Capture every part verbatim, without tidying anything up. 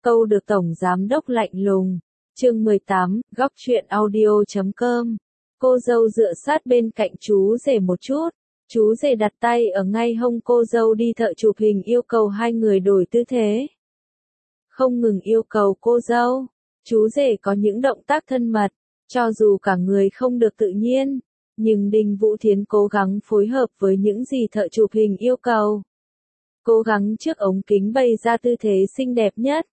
Câu được Tổng Giám đốc lạnh lùng. Chương mười tám, góc truyện audio chấm com. Cô dâu dựa sát bên cạnh chú rể một chút. Chú rể đặt tay ở ngay hông cô dâu đi thợ chụp hình yêu cầu hai người đổi tư thế. Không ngừng yêu cầu cô dâu. Chú rể có những động tác thân mật, cho dù cả người không được tự nhiên. Nhưng Đinh Vũ Thiến cố gắng phối hợp với những gì thợ chụp hình yêu cầu. Cố gắng trước ống kính bày ra tư thế xinh đẹp nhất.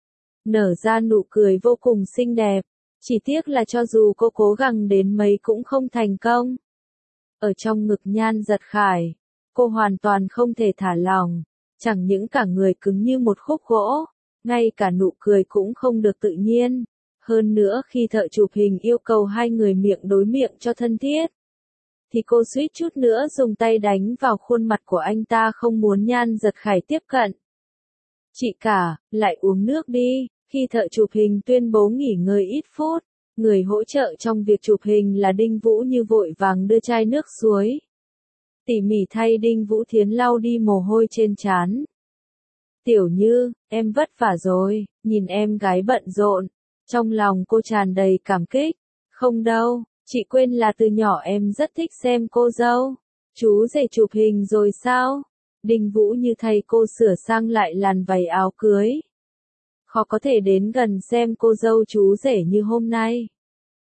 Nở ra nụ cười vô cùng xinh đẹp. Chỉ tiếc là cho dù cô cố gắng đến mấy cũng không thành công. Ở trong ngực Nhan Giật Khải, cô hoàn toàn không thể thả lỏng. Chẳng những cả người cứng như một khúc gỗ, ngay cả nụ cười cũng không được tự nhiên. Hơn nữa khi thợ chụp hình yêu cầu hai người miệng đối miệng cho thân thiết, thì cô suýt chút nữa dùng tay đánh vào khuôn mặt của anh ta không muốn Nhan Giật Khải tiếp cận. Chị cả, lại uống nước đi. Khi thợ chụp hình tuyên bố nghỉ ngơi ít phút, người hỗ trợ trong việc chụp hình là Đinh Vũ Như vội vàng đưa chai nước suối. Tỉ mỉ thay Đinh Vũ Thiến lau đi mồ hôi trên trán. Tiểu Như, em vất vả rồi, nhìn em gái bận rộn. Trong lòng cô tràn đầy cảm kích. Không đâu, chị quên là từ nhỏ em rất thích xem cô dâu. Chú rể chụp hình rồi sao? Đinh Vũ Như thay cô sửa sang lại làn váy áo cưới. Khó có thể đến gần xem cô dâu chú rể như hôm nay.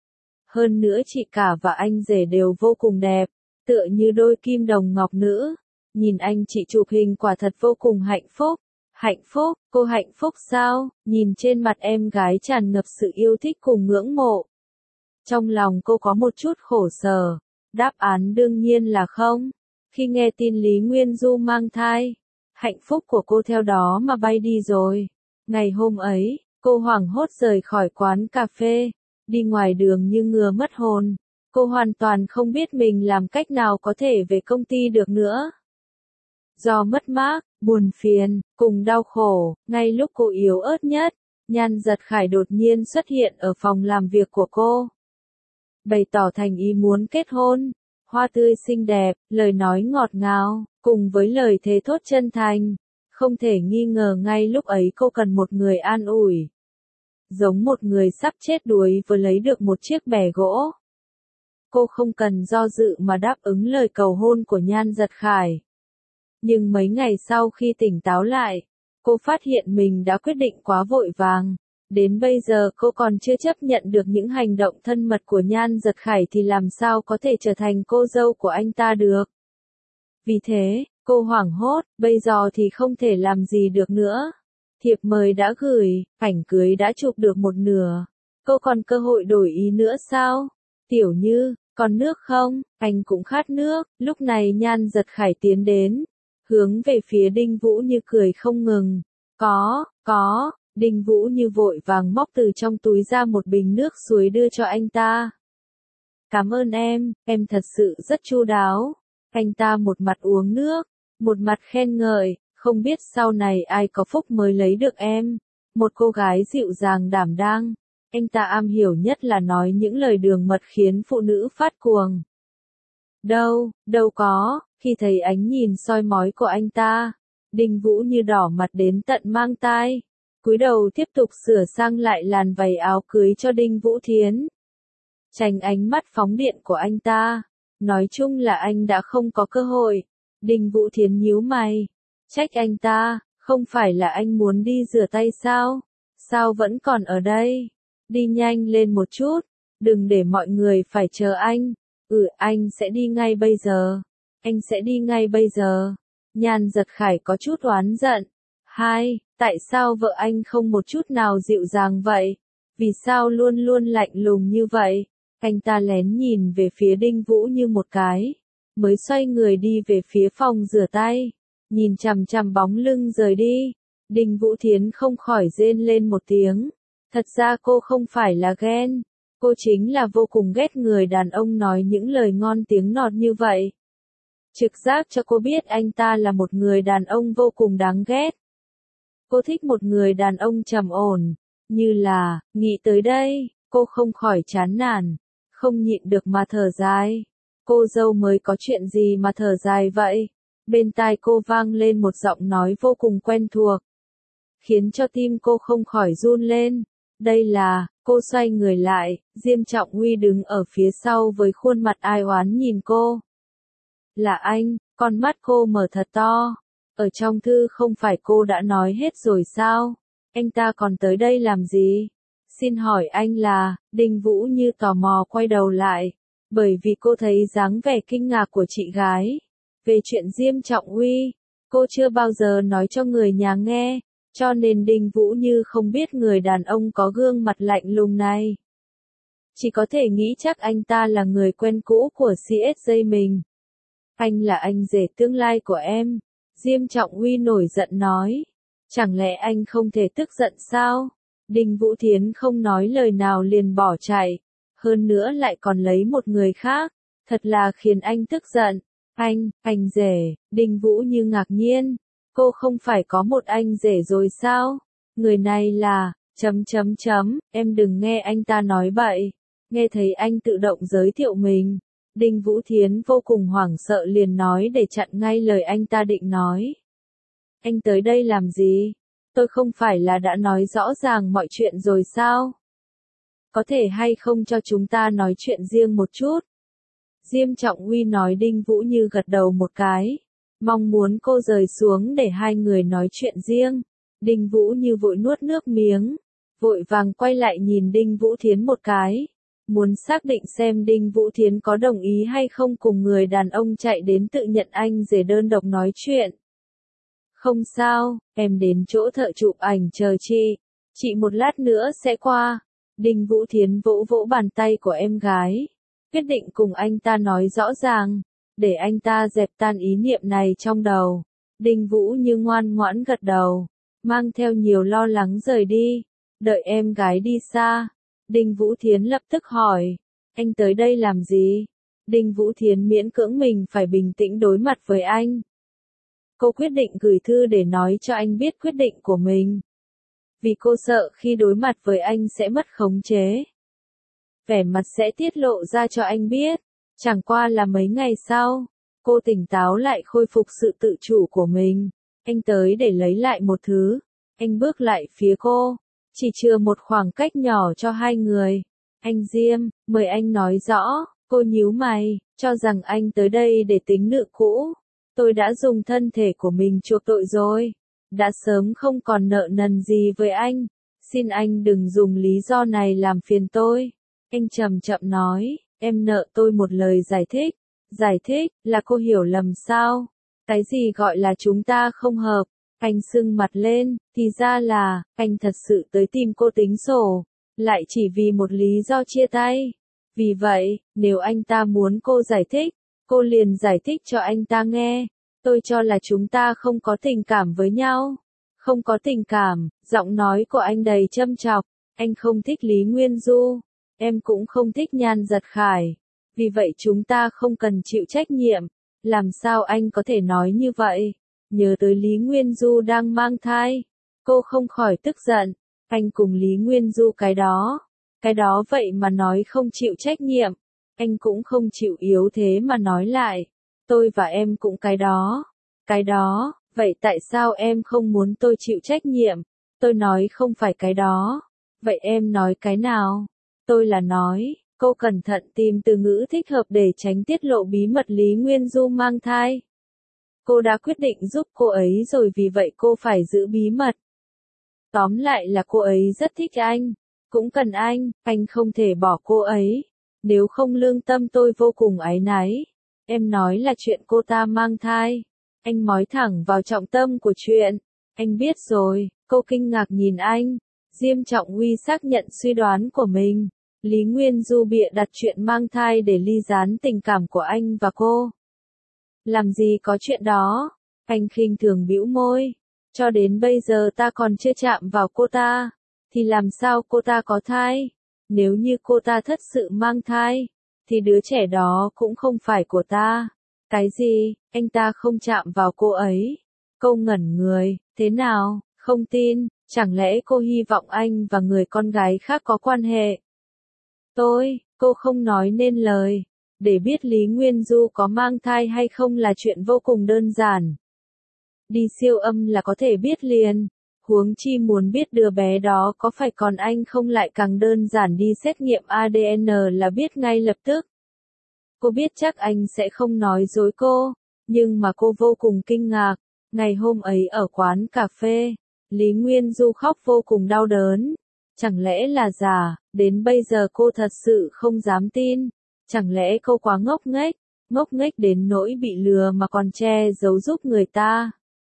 Hơn nữa chị cả và anh rể đều vô cùng đẹp, tựa như đôi kim đồng ngọc nữ. Nhìn anh chị chụp hình quả thật vô cùng hạnh phúc. Hạnh phúc, cô hạnh phúc sao? Nhìn trên mặt em gái tràn ngập sự yêu thích cùng ngưỡng mộ. Trong lòng cô có một chút khổ sở. Đáp án đương nhiên là không. Khi nghe tin Lý Nguyên Du mang thai, hạnh phúc của cô theo đó mà bay đi rồi. Ngày hôm ấy, cô hoảng hốt rời khỏi quán cà phê, đi ngoài đường như ngừa mất hồn. Cô hoàn toàn không biết mình làm cách nào có thể về công ty được nữa. Do mất mát, buồn phiền, cùng đau khổ, ngay lúc cô yếu ớt nhất, Nhan Giật Khải đột nhiên xuất hiện ở phòng làm việc của cô. Bày tỏ thành ý muốn kết hôn, hoa tươi xinh đẹp, lời nói ngọt ngào, cùng với lời thề thốt chân thành. Không thể nghi ngờ ngay lúc ấy cô cần một người an ủi. Giống một người sắp chết đuối vừa lấy được một chiếc bè gỗ. Cô không cần do dự mà đáp ứng lời cầu hôn của Nhan Giật Khải. Nhưng mấy ngày sau khi tỉnh táo lại, cô phát hiện mình đã quyết định quá vội vàng. Đến bây giờ cô còn chưa chấp nhận được những hành động thân mật của Nhan Giật Khải thì làm sao có thể trở thành cô dâu của anh ta được. Vì thế, cô hoảng hốt, bây giờ thì không thể làm gì được nữa. Thiệp mời đã gửi, ảnh cưới đã chụp được một nửa. Cô còn cơ hội đổi ý nữa sao? Tiểu Như, còn nước không? Anh cũng khát nước. Lúc này Nhan Giật Khải tiến đến, hướng về phía Đinh Vũ Như cười không ngừng. Có, có. Đinh Vũ Như vội vàng móc từ trong túi ra một bình nước suối đưa cho anh ta. Cảm ơn em, em thật sự rất chu đáo. Anh ta một mặt uống nước, một mặt khen ngợi, không biết sau này ai có phúc mới lấy được em. Một cô gái dịu dàng đảm đang. Anh ta am hiểu nhất là nói những lời đường mật khiến phụ nữ phát cuồng. Đâu, đâu có, khi thấy ánh nhìn soi mói của anh ta, Đinh Vũ Như đỏ mặt đến tận mang tai. Cúi đầu tiếp tục sửa sang lại làn váy áo cưới cho Đinh Vũ Thiến. Tránh ánh mắt phóng điện của anh ta. Nói chung là anh đã không có cơ hội. Đinh Vũ Thiến nhíu mày. Trách anh ta, không phải là anh muốn đi rửa tay sao? Sao vẫn còn ở đây? Đi nhanh lên một chút. Đừng để mọi người phải chờ anh. Ừ, anh sẽ đi ngay bây giờ. Anh sẽ đi ngay bây giờ. Nhan Giật Khải có chút oán giận. Hai, tại sao vợ anh không một chút nào dịu dàng vậy? Vì sao luôn luôn lạnh lùng như vậy? Anh ta lén nhìn về phía Đinh Vũ Như một cái, mới xoay người đi về phía phòng rửa tay, nhìn chằm chằm bóng lưng rời đi. Đinh Vũ Thiến không khỏi rên lên một tiếng. Thật ra cô không phải là ghen, cô chính là vô cùng ghét người đàn ông nói những lời ngon tiếng ngọt như vậy. Trực giác cho cô biết anh ta là một người đàn ông vô cùng đáng ghét. Cô thích một người đàn ông trầm ổn, như là, nghĩ tới đây, cô không khỏi chán nản, không nhịn được mà thở dài. Cô dâu mới có chuyện gì mà thở dài vậy? Bên tai cô vang lên một giọng nói vô cùng quen thuộc. khiến cho tim cô không khỏi run lên. Đây là, cô xoay người lại, Diêm Trọng Uy đứng ở phía sau với khuôn mặt ai oán nhìn cô. Là anh, con mắt cô mở thật to. Ở trong thư không phải cô đã nói hết rồi sao? Anh ta còn tới đây làm gì? Xin hỏi anh là, Đinh Vũ Như tò mò quay đầu lại, bởi vì cô thấy dáng vẻ kinh ngạc của chị gái. Về chuyện Diêm Trọng Uy, cô chưa bao giờ nói cho người nhà nghe, cho nên Đinh Vũ Như không biết người đàn ông có gương mặt lạnh lùng này. Chỉ có thể nghĩ chắc anh ta là người quen cũ của xê ét gi mình. Anh là anh rể tương lai của em. Diêm Trọng Uy nổi giận nói. Chẳng lẽ anh không thể tức giận sao? Đinh Vũ Thiến không nói lời nào liền bỏ chạy. Hơn nữa lại còn lấy một người khác. Thật là khiến anh tức giận. Anh, anh rể, Đinh Vũ Như ngạc nhiên. Cô không phải có một anh rể rồi sao? Người này là, chấm chấm chấm, em đừng nghe anh ta nói bậy. Nghe thấy anh tự động giới thiệu mình. Đinh Vũ Thiến vô cùng hoảng sợ liền nói để chặn ngay lời anh ta định nói. Anh tới đây làm gì? Tôi không phải là đã nói rõ ràng mọi chuyện rồi sao? Có thể hay không cho chúng ta nói chuyện riêng một chút? Diêm Trọng Uy nói. Đinh Vũ Như gật đầu một cái, mong muốn cô rời xuống để hai người nói chuyện riêng. Đinh Vũ Như vội nuốt nước miếng, vội vàng quay lại nhìn Đinh Vũ Thiến một cái, muốn xác định xem Đinh Vũ Thiến có đồng ý hay không cùng người đàn ông chạy đến tự nhận anh rể đơn độc nói chuyện. Không sao, em đến chỗ thợ chụp ảnh chờ chị, chị một lát nữa sẽ qua. Đinh Vũ Thiến vỗ vỗ bàn tay của em gái, quyết định cùng anh ta nói rõ ràng, để anh ta dẹp tan ý niệm này trong đầu. Đinh Vũ Như ngoan ngoãn gật đầu, mang theo nhiều lo lắng rời đi. Đợi em gái đi xa, Đinh Vũ Thiến lập tức hỏi, anh tới đây làm gì? Đinh Vũ Thiến miễn cưỡng mình phải bình tĩnh đối mặt với anh. Cô quyết định gửi thư để nói cho anh biết quyết định của mình. Vì cô sợ khi đối mặt với anh sẽ mất khống chế. Vẻ mặt sẽ tiết lộ ra cho anh biết. Chẳng qua là mấy ngày sau, cô tỉnh táo lại khôi phục sự tự chủ của mình. Anh tới để lấy lại một thứ. Anh bước lại phía cô. Chỉ chừa một khoảng cách nhỏ cho hai người. Anh Diêm, mời anh nói rõ. Cô nhíu mày, cho rằng anh tới đây để tính nợ cũ. Tôi đã dùng thân thể của mình chuộc tội rồi. Đã sớm không còn nợ nần gì với anh. Xin anh đừng dùng lý do này làm phiền tôi. Anh chậm chậm nói, em nợ tôi một lời giải thích. Giải thích, là cô hiểu lầm sao? Cái gì gọi là chúng ta không hợp? Anh sưng mặt lên, thì ra là, anh thật sự tới tìm cô tính sổ. Lại chỉ vì một lý do chia tay. Vì vậy, nếu anh ta muốn cô giải thích, cô liền giải thích cho anh ta nghe. Tôi cho là chúng ta không có tình cảm với nhau. Không có tình cảm, giọng nói của anh đầy châm chọc. Anh không thích Lý Nguyên Du. Em cũng không thích Nhan Giật Khải. Vì vậy chúng ta không cần chịu trách nhiệm. Làm sao anh có thể nói như vậy? Nhớ tới Lý Nguyên Du đang mang thai. Cô không khỏi tức giận. Anh cùng Lý Nguyên Du cái đó. Cái đó vậy mà nói không chịu trách nhiệm. Anh cũng không chịu yếu thế mà nói lại. Tôi và em cũng cái đó. Cái đó, vậy tại sao em không muốn tôi chịu trách nhiệm? Tôi nói không phải cái đó. Vậy em nói cái nào? Tôi là nói, cô cẩn thận tìm từ ngữ thích hợp để tránh tiết lộ bí mật Lý Nguyên Du mang thai. Cô đã quyết định giúp cô ấy rồi vì vậy cô phải giữ bí mật. Tóm lại là cô ấy rất thích anh. Cũng cần anh, anh không thể bỏ cô ấy. Nếu không lương tâm tôi vô cùng áy náy. Em nói là chuyện cô ta mang thai. Anh nói thẳng vào trọng tâm của chuyện. Anh biết rồi, cô kinh ngạc nhìn anh. Diêm Trọng Uy xác nhận suy đoán của mình. Lý Nguyên Du bịa đặt chuyện mang thai để ly gián tình cảm của anh và cô. Làm gì có chuyện đó? Anh khinh thường bĩu môi. Cho đến bây giờ ta còn chưa chạm vào cô ta. Thì làm sao cô ta có thai? Nếu như cô ta thật sự mang thai, thì đứa trẻ đó cũng không phải của ta. Cái gì? Anh ta không chạm vào cô ấy? Cô ngẩn người, thế nào? Không tin, chẳng lẽ cô hy vọng anh và người con gái khác có quan hệ? Tôi, cô không nói nên lời. Để biết Lý Nguyên Du có mang thai hay không là chuyện vô cùng đơn giản. Đi siêu âm là có thể biết liền. Huống chi muốn biết đứa bé đó có phải còn anh không lại càng đơn giản đi xét nghiệm a đê en là biết ngay lập tức. Cô biết chắc anh sẽ không nói dối cô, nhưng mà cô vô cùng kinh ngạc. Ngày hôm ấy ở quán cà phê, Lý Nguyên Du khóc vô cùng đau đớn. Chẳng lẽ là giả, đến bây giờ cô thật sự không dám tin. Chẳng lẽ cô quá ngốc nghếch, ngốc nghếch đến nỗi bị lừa mà còn che giấu giúp người ta.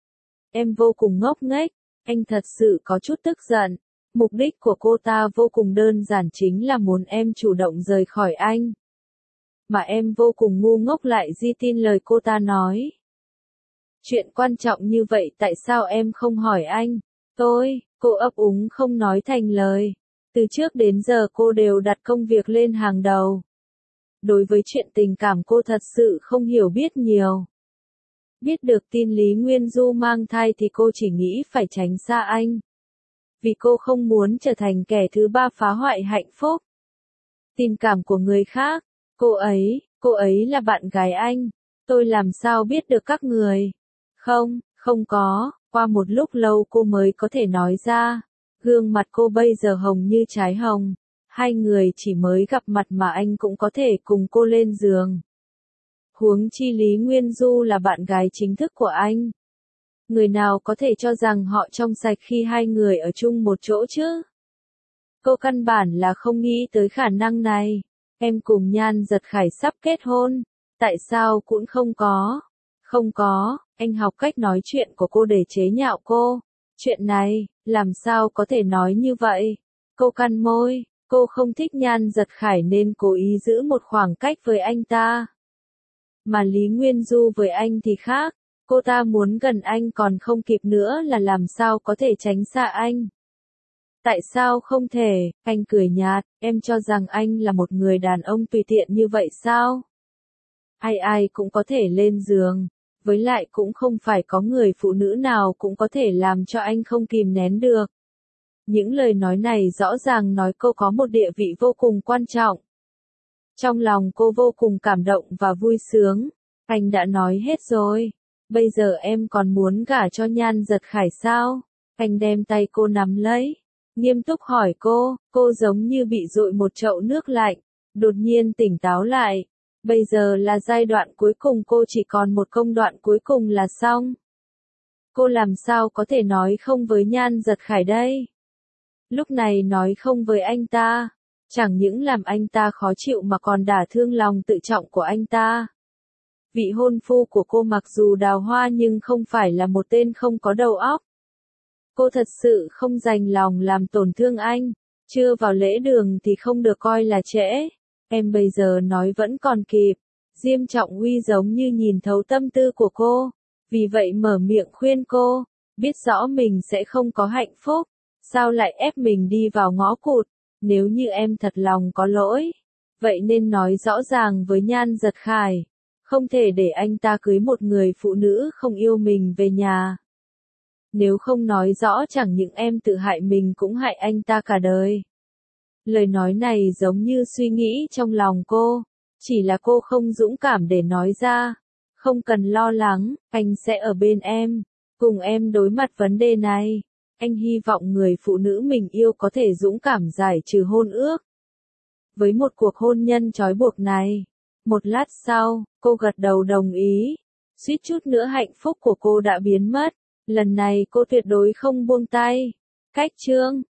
Em vô cùng ngốc nghếch, anh thật sự có chút tức giận. Mục đích của cô ta vô cùng đơn giản, chính là muốn em chủ động rời khỏi anh. Mà em vô cùng ngu ngốc lại di tin lời cô ta nói. Chuyện quan trọng như vậy tại sao em không hỏi anh? Tôi, cô ấp úng không nói thành lời. Từ trước đến giờ cô đều đặt công việc lên hàng đầu. Đối với chuyện tình cảm cô thật sự không hiểu biết nhiều. Biết được tin Lý Nguyên Du mang thai thì cô chỉ nghĩ phải tránh xa anh. Vì cô không muốn trở thành kẻ thứ ba phá hoại hạnh phúc, tình cảm của người khác. Cô ấy, cô ấy là bạn gái anh. Tôi làm sao biết được các người? Không, không có. Qua một lúc lâu cô mới có thể nói ra. Gương mặt cô bây giờ hồng như trái hồng. Hai người chỉ mới gặp mặt mà anh cũng có thể cùng cô lên giường. Huống chi Lý Nguyên Du là bạn gái chính thức của anh. Người nào có thể cho rằng họ trong sạch khi hai người ở chung một chỗ chứ? Cô căn bản là không nghĩ tới khả năng này. Em cùng Nhan Giật Khải sắp kết hôn. Tại sao cũng không có? Không có, anh học cách nói chuyện của cô để chế nhạo cô. Chuyện này, làm sao có thể nói như vậy? Cô cắn môi, cô không thích Nhan Giật Khải nên cố ý giữ một khoảng cách với anh ta. Mà Lý Nguyên Du với anh thì khác, cô ta muốn gần anh còn không kịp nữa là làm sao có thể tránh xa anh. Tại sao không thể? Anh cười nhạt, em cho rằng anh là một người đàn ông tùy tiện như vậy sao? Ai ai cũng có thể lên giường, với lại cũng không phải có người phụ nữ nào cũng có thể làm cho anh không kìm nén được. Những lời nói này rõ ràng nói cô có một địa vị vô cùng quan trọng. Trong lòng cô vô cùng cảm động và vui sướng. Anh đã nói hết rồi. Bây giờ em còn muốn gả cho Nhan Giật Khải sao? Anh đem tay cô nắm lấy. Nghiêm túc hỏi cô, cô giống như bị dội một chậu nước lạnh. Đột nhiên tỉnh táo lại. Bây giờ là giai đoạn cuối cùng, cô chỉ còn một công đoạn cuối cùng là xong. Cô làm sao có thể nói không với Nhan Giật Khải đây? Lúc này nói không với anh ta, chẳng những làm anh ta khó chịu mà còn đả thương lòng tự trọng của anh ta. Vị hôn phu của cô mặc dù đào hoa nhưng không phải là một tên không có đầu óc. Cô thật sự không dành lòng làm tổn thương anh. Chưa vào lễ đường thì không được coi là trễ. Em bây giờ nói vẫn còn kịp. Diêm Trọng Uy giống như nhìn thấu tâm tư của cô. Vì vậy mở miệng khuyên cô. Biết rõ mình sẽ không có hạnh phúc. Sao lại ép mình đi vào ngõ cụt? Nếu như em thật lòng có lỗi, vậy nên nói rõ ràng với Nhan Giật Khải. Không thể để anh ta cưới một người phụ nữ không yêu mình về nhà. Nếu không nói rõ chẳng những em tự hại mình cũng hại anh ta cả đời. Lời nói này giống như suy nghĩ trong lòng cô. Chỉ là cô không dũng cảm để nói ra. Không cần lo lắng, anh sẽ ở bên em. Cùng em đối mặt vấn đề này. Anh hy vọng người phụ nữ mình yêu có thể dũng cảm giải trừ hôn ước. Với một cuộc hôn nhân trói buộc này. Một lát sau, cô gật đầu đồng ý. Suýt chút nữa hạnh phúc của cô đã biến mất. Lần này cô tuyệt đối không buông tay. Cách chương